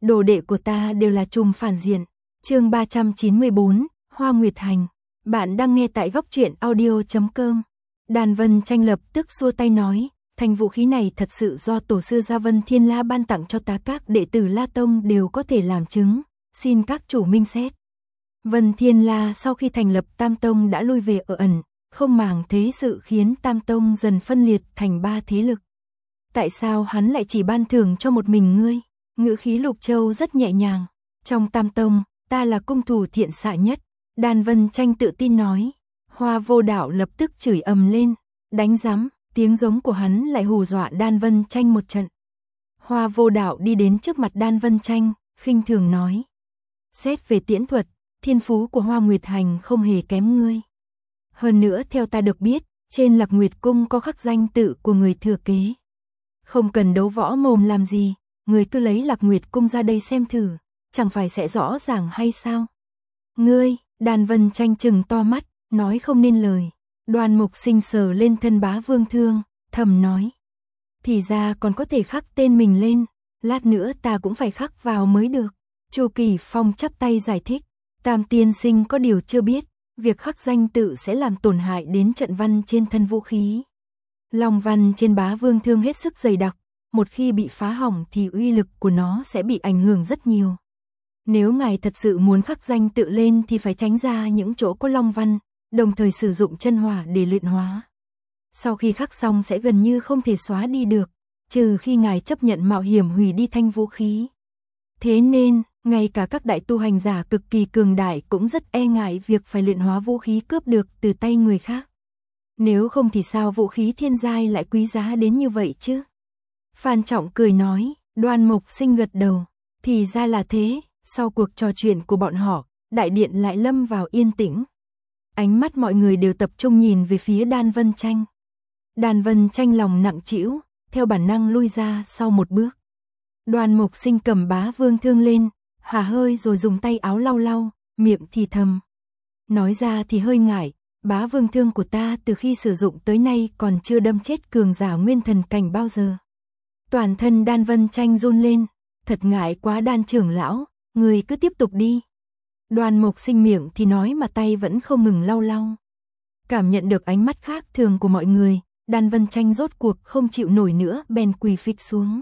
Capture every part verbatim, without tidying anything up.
đồ đệ của ta đều là trùm phản diện. Chương ba trăm chín mươi bốn, Hoa Nguyệt Hành. Bạn đang nghe tại góc truyện audio chấm com. Đan Vân Tranh lập tức xua tay nói, thành vũ khí này thật sự do tổ sư Gia Vân Thiên La ban tặng cho ta, các đệ tử La Tông đều có thể làm chứng, xin các chủ minh xét. Vân Thiên La sau khi thành lập Tam Tông đã lui về ở ẩn, không màng thế sự khiến Tam Tông dần phân liệt thành ba thế lực. Tại sao hắn lại chỉ ban thưởng cho một mình ngươi? Ngữ khí Lục Châu rất nhẹ nhàng. Trong Tam Tông, ta là cung thủ thiện xạ nhất. Đan Vân Tranh tự tin nói. Hoa Vô Đạo lập tức chửi ầm lên. Đánh rắm, tiếng giống của hắn lại hù dọa Đan Vân Tranh một trận. Hoa Vô Đạo đi đến trước mặt Đan Vân Tranh, khinh thường nói. Xét về tiễn thuật, thiên phú của Hoa Nguyệt Hành không hề kém ngươi. Hơn nữa theo ta được biết, trên Lạc Nguyệt Cung có khắc danh tự của người thừa kế. Không cần đấu võ mồm làm gì, người cứ lấy Lạc Nguyệt Cung ra đây xem thử, chẳng phải sẽ rõ ràng hay sao? Ngươi, Đan Vân Tranh trừng to mắt, nói không nên lời. Đoan Mục Sinh sờ lên thân Bá Vương Thương, thầm nói. Thì ra còn có thể khắc tên mình lên, lát nữa ta cũng phải khắc vào mới được. Chu Kỳ Phong chắp tay giải thích, Tam tiên sinh có điều chưa biết, việc khắc danh tự sẽ làm tổn hại đến trận văn trên thân vũ khí. Long văn trên Bá Vương Thương hết sức dày đặc, một khi bị phá hỏng thì uy lực của nó sẽ bị ảnh hưởng rất nhiều. Nếu ngài thật sự muốn khắc danh tự lên thì phải tránh ra những chỗ có long văn, đồng thời sử dụng chân hỏa để luyện hóa. Sau khi khắc xong sẽ gần như không thể xóa đi được, trừ khi ngài chấp nhận mạo hiểm hủy đi thanh vũ khí. Thế nên, ngay cả các đại tu hành giả cực kỳ cường đại cũng rất e ngại việc phải luyện hóa vũ khí cướp được từ tay người khác. Nếu không thì sao vũ khí thiên giai lại quý giá đến như vậy chứ? Phan Trọng cười nói, Đoan Mục Sinh gật đầu. Thì ra là thế, sau cuộc trò chuyện của bọn họ, đại điện lại lâm vào yên tĩnh. Ánh mắt mọi người đều tập trung nhìn về phía Đan Vân Tranh. Đan Vân Tranh lòng nặng trĩu, theo bản năng lui ra sau một bước. Đoan Mục Sinh cầm Bá Vương Thương lên, hả hơi rồi dùng tay áo lau lau, miệng thì thầm. Nói ra thì hơi ngại, Bá Vương Thương của ta từ khi sử dụng tới nay còn chưa đâm chết cường giả nguyên thần cảnh bao giờ. Toàn thân Đan Vân Tranh run lên, thật ngại quá Đan trưởng lão, người cứ tiếp tục đi. Đoan Mục Sinh miệng thì nói mà tay vẫn không ngừng lau lau. Cảm nhận được ánh mắt khác thường của mọi người, Đan Vân Tranh rốt cuộc không chịu nổi nữa bèn quỳ phịch xuống.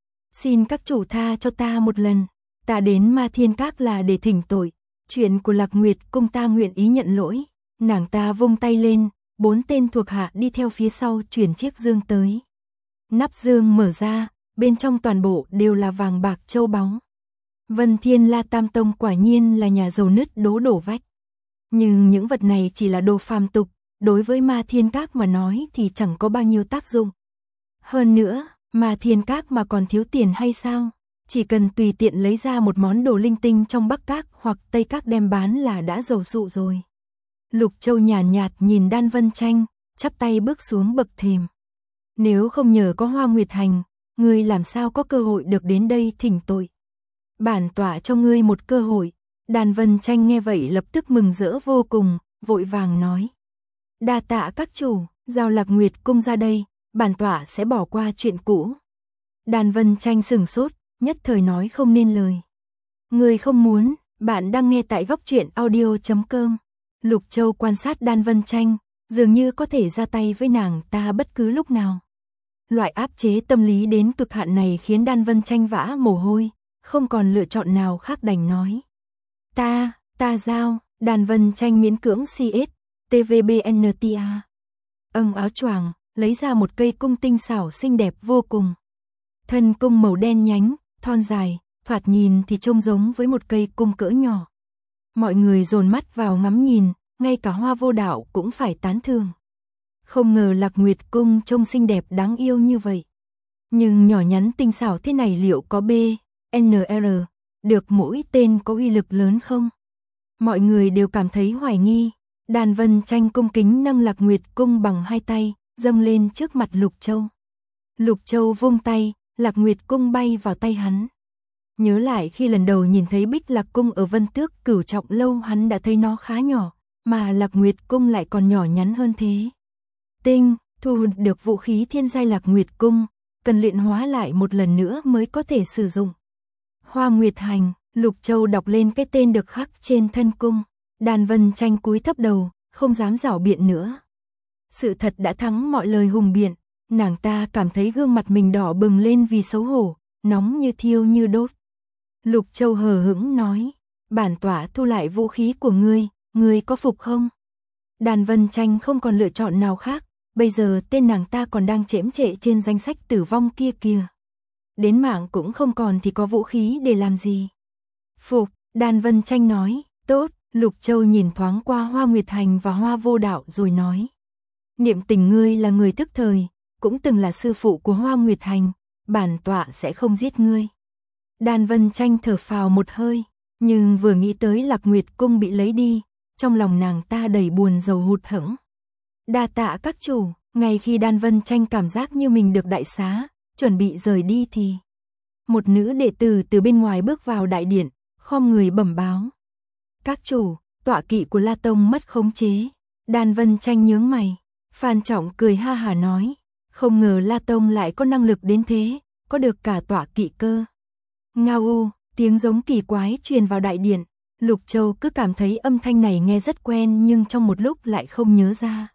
Xin các chủ tha cho ta một lần, ta đến Ma Thiên Các là để thỉnh tội, chuyện của Lạc Nguyệt Cung ta nguyện ý nhận lỗi. Nàng ta vung tay lên, bốn tên thuộc hạ đi theo phía sau chuyển chiếc dương tới. Nắp dương mở ra, bên trong toàn bộ đều là vàng bạc châu báu. Vân Thiên La Tam Tông quả nhiên là nhà giàu nứt đố đổ vách. Nhưng những vật này chỉ là đồ phàm tục, đối với Ma Thiên Các mà nói thì chẳng có bao nhiêu tác dụng. Hơn nữa, Ma Thiên Các mà còn thiếu tiền hay sao? Chỉ cần tùy tiện lấy ra một món đồ linh tinh trong Bắc Các hoặc Tây Các đem bán là đã giàu sụ rồi. Lục Châu nhàn nhạt, nhạt nhìn Đan Vân Tranh, chắp tay bước xuống bậc thềm. Nếu không nhờ có Hoa Nguyệt Hành, ngươi làm sao có cơ hội được đến đây thỉnh tội. Bản tọa cho ngươi một cơ hội. Đan Vân Tranh nghe vậy lập tức mừng rỡ vô cùng, vội vàng nói. Đa tạ các chủ, giao Lạc Nguyệt Cung ra đây, bản tọa sẽ bỏ qua chuyện cũ. Đan Vân Tranh sửng sốt, nhất thời nói không nên lời. Ngươi không muốn, bạn đang nghe tại góc truyện audio chấm com. Lục Châu quan sát Đan Vân Tranh, dường như có thể ra tay với nàng ta bất cứ lúc nào. Loại áp chế tâm lý đến cực hạn này khiến Đan Vân Tranh vã mồ hôi, không còn lựa chọn nào khác đành nói. Ta, ta giao, Đan Vân Tranh miễn cưỡng xê ét, tê vê bê en tê a. Âng áo choàng, lấy ra một cây cung tinh xảo xinh đẹp vô cùng. Thân cung màu đen nhánh, thon dài, thoạt nhìn thì trông giống với một cây cung cỡ nhỏ. Mọi người dồn mắt vào ngắm nhìn, ngay cả Hoa Vô Đạo cũng phải tán thưởng. Không ngờ Lạc Nguyệt Cung trông xinh đẹp đáng yêu như vậy. Nhưng nhỏ nhắn tinh xảo thế này liệu có B, N R, được mũi tên có uy lực lớn không? Mọi người đều cảm thấy hoài nghi. Đan Vân Tranh cung kính nâng Lạc Nguyệt Cung bằng hai tay, dâng lên trước mặt Lục Châu. Lục Châu vung tay, Lạc Nguyệt Cung bay vào tay hắn. Nhớ lại khi lần đầu nhìn thấy Bích Lạc Cung ở Vân Tước Cửu Trọng Lâu hắn đã thấy nó khá nhỏ, mà Lạc Nguyệt Cung lại còn nhỏ nhắn hơn thế. Tinh, thu được vũ khí thiên giai Lạc Nguyệt Cung, cần luyện hóa lại một lần nữa mới có thể sử dụng. Hoa Nguyệt Hành, Lục Châu đọc lên cái tên được khắc trên thân cung. Đan Vân Tranh cúi thấp đầu, không dám giảo biện nữa. Sự thật đã thắng mọi lời hùng biện, nàng ta cảm thấy gương mặt mình đỏ bừng lên vì xấu hổ, nóng như thiêu như đốt. Lục Châu hờ hững nói, bản tỏa thu lại vũ khí của ngươi, ngươi có phục không? Đan Vân Tranh không còn lựa chọn nào khác, bây giờ tên nàng ta còn đang chễm chệ trên danh sách tử vong kia kìa. Đến mạng cũng không còn thì có vũ khí để làm gì? Phục, Đan Vân Tranh nói, tốt. Lục Châu nhìn thoáng qua Hoa Nguyệt Hành và Hoa Vô Đạo rồi nói, Niệm Tình ngươi là người thức thời, cũng từng là sư phụ của Hoa Nguyệt Hành, bản tọa sẽ không giết ngươi. Đan Vân Tranh thở phào một hơi, nhưng vừa nghĩ tới Lạc Nguyệt cung bị lấy đi, trong lòng nàng ta đầy buồn rầu hụt hẫng. Đa tạ các chủ. Ngay khi Đan Vân Tranh cảm giác như mình được đại xá, chuẩn bị rời đi thì một nữ đệ tử từ bên ngoài bước vào đại điện, khom người bẩm báo. Các chủ, tọa kỵ của La Tông mất khống chế. Đan Vân Tranh nhướng mày. Phan Trọng cười ha hả nói, không ngờ La Tông lại có năng lực đến thế, có được cả tọa kỵ cơ. Ngao u, tiếng giống kỳ quái truyền vào đại điện. Lục Châu cứ cảm thấy âm thanh này nghe rất quen nhưng trong một lúc lại không nhớ ra.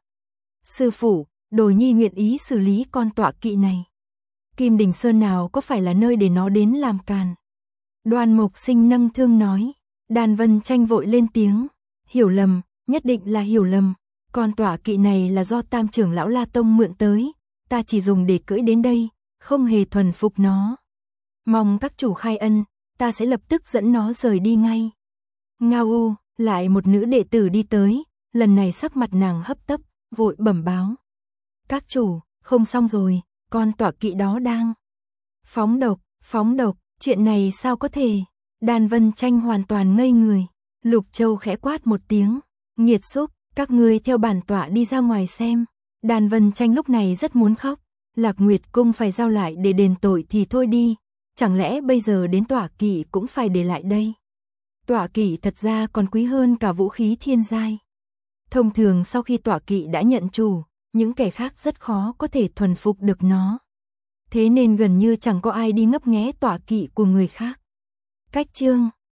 Sư phụ, Đồ Nhi nguyện ý xử lý con tọa kỵ này. Kim Đình Sơn nào có phải là nơi để nó đến làm càn? Đoan Mục Sinh nâng thương nói. Đan Vân Tranh vội lên tiếng, hiểu lầm, nhất định là hiểu lầm. Con tọa kỵ này là do Tam trưởng lão La Tông mượn tới, ta chỉ dùng để cưỡi đến đây, không hề thuần phục nó. Mong các chủ khai ân, ta sẽ lập tức dẫn nó rời đi ngay. Ngao u, lại một nữ đệ tử đi tới, lần này sắc mặt nàng hấp tấp, vội bẩm báo. Các chủ, không xong rồi, con tọa kỵ đó đang phóng độc, phóng độc, chuyện này sao có thể? Đan Vân Tranh hoàn toàn ngây người. Lục Châu khẽ quát một tiếng, nghiệt xúc, các ngươi theo bản tọa đi ra ngoài xem. Đan Vân Tranh lúc này rất muốn khóc, Lạc Nguyệt cung phải giao lại để đền tội thì thôi đi, chẳng lẽ bây giờ đến tọa kỵ cũng phải để lại đây? Tọa kỵ thật ra còn quý hơn cả vũ khí thiên giai. Thông thường sau khi tọa kỵ đã nhận chủ, những kẻ khác rất khó có thể thuần phục được nó. Thế nên gần như chẳng có ai đi ngấp nghé tọa kỵ của người khác. Cách chương